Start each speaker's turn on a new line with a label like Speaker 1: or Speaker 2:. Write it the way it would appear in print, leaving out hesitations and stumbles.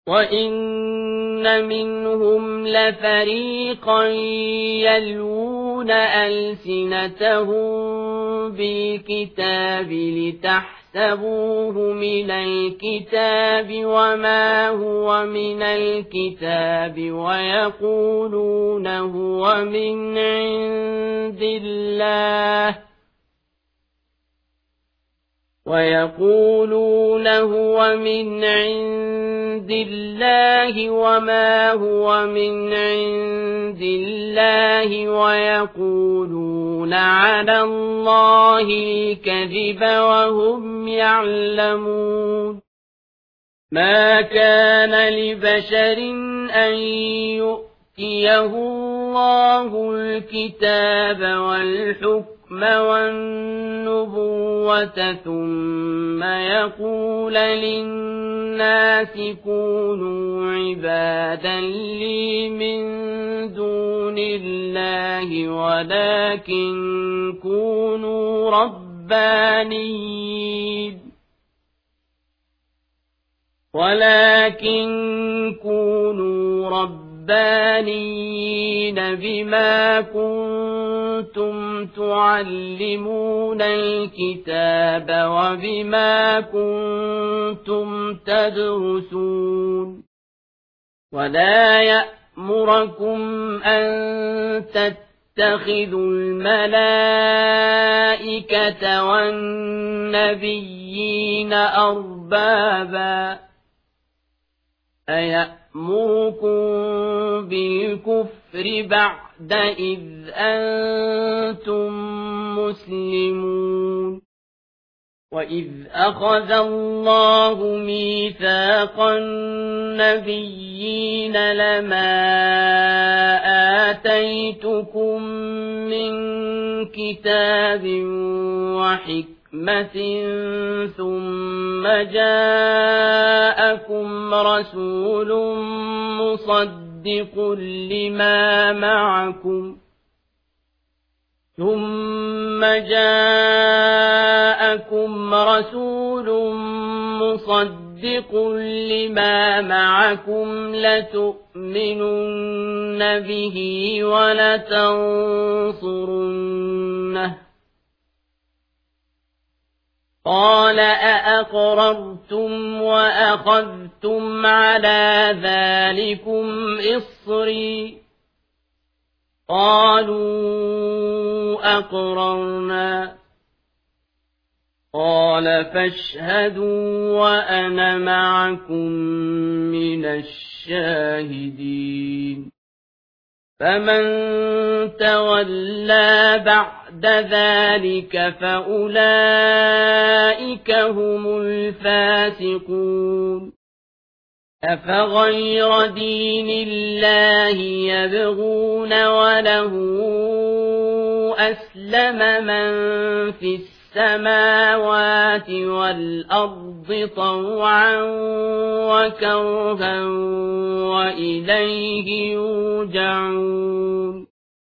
Speaker 1: وَإِنَّ مِنْهُمْ لَفَرِيقًا يَلْوُونَ أَلْسِنَتَهُم بِالْكِتَابِ لِتَحْسَبُوهُ مِنَ الْكِتَابِ وَمَا هُوَ مِنَ الْكِتَابِ وَيَقُولُونَ هُوَ مِنْ عِندِ اللَّهِ وَمَا هُوَ مِنْ عِندِ اللَّهِ وَيَقُولُونَ عَلَى اللَّهِ الْكَذِبَ وَهُمْ يَعْلَمُونَ مَا كَانَ لِبَشَرٍ أَن يُؤْتِيَهُ اللَّهُ الْكِتَابَ وَالْحُكْمَ وَالنُّبُوَّةَ ثُمَّ يَقُولَ لِلنَّاسِ كُونُوا عِبَادًا لِّي مِن دُونِ اللَّهِ وَلَكِن كُونُوا رَبَّانِيِّينَ بِمَا كُنتُمْ تُعَلِّمُونَ الْكِتَابَ وَبِمَا كُنتُمْ تَدْرُسُونَ وَلَا يَأْمُرَكُمْ أَن تَتَّخِذُوا الْمَلَائِكَةَ وَالنَّبِيِّينَ أَرْبَابًا أَيَأْمُرُكُم بِالْكُفْرِ بَعْدَ إِذْ أَنتُم مُّسْلِمُونَ وَإِذْ أَخَذَ اللَّهُ مِيثَاقَ النَّبِيِّينَ لَمَا آتَيْتُكُم مِّن كِتَابٍ وَحِكْمَةٍ ثُمَّ جَاءَكُمْ رَسُولٌ مُصَدِّقٌ لِّمَا مَعَكُمْ لَتُؤْمِنُنَّ بِهِ وَلَتَنصُرُنَّهُ قَالَ أَأَقْرَرْتُمْ وَأَخَذْتُمْ عَلَى ذَلِكُمْ إِصْرِي قَالُوا أَقْرَرْنَا قَالَ فَاشْهَدُوا وَأَنَا مَعَكُمْ مِنَ الشَّاهِدِينَ فَمَن تَوَلَّىٰ بَعْدَ ذَلِكَ فَأُولَٰئِكَ هُمُ الْفَاسِقُونَ أَفَغَيْرَ دِينِ اللَّهِ يَبْغُونَ وَلَهُ أَسْلَمَ مَن فِي السَّمَاوَاتِ وَالْأَرْضِ طَوْعًا وَكَرْهًا وَإِلَيْهِ يُرْجَعُونَ